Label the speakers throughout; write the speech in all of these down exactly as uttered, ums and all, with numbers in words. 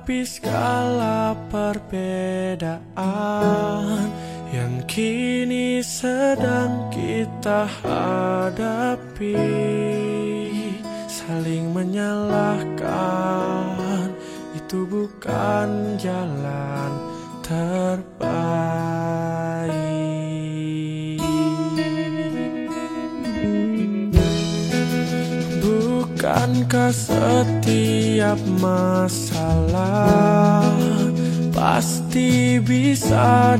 Speaker 1: Tapi segala perbedaan yang kini sedang kita hadapi, saling menyalahkan itu bukan jalan terbaik. Bukankah setiap masalah pasti bisa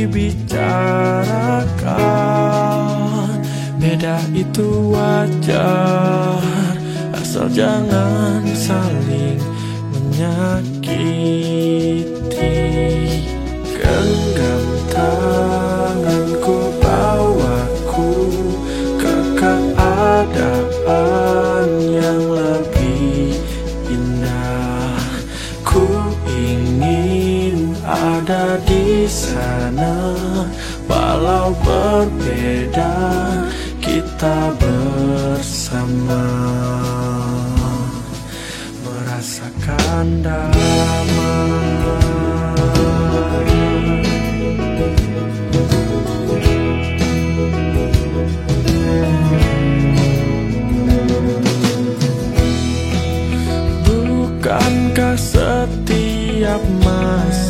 Speaker 1: dibicarakan? Beda itu wajar, asal jangan saling menyakiti. Genggam tanganku, bawaku ke keadaan yang lebih indah. Ku ingin ada di sana, walau berbeda kita bersama merasakan damai. Bukankah setiap masa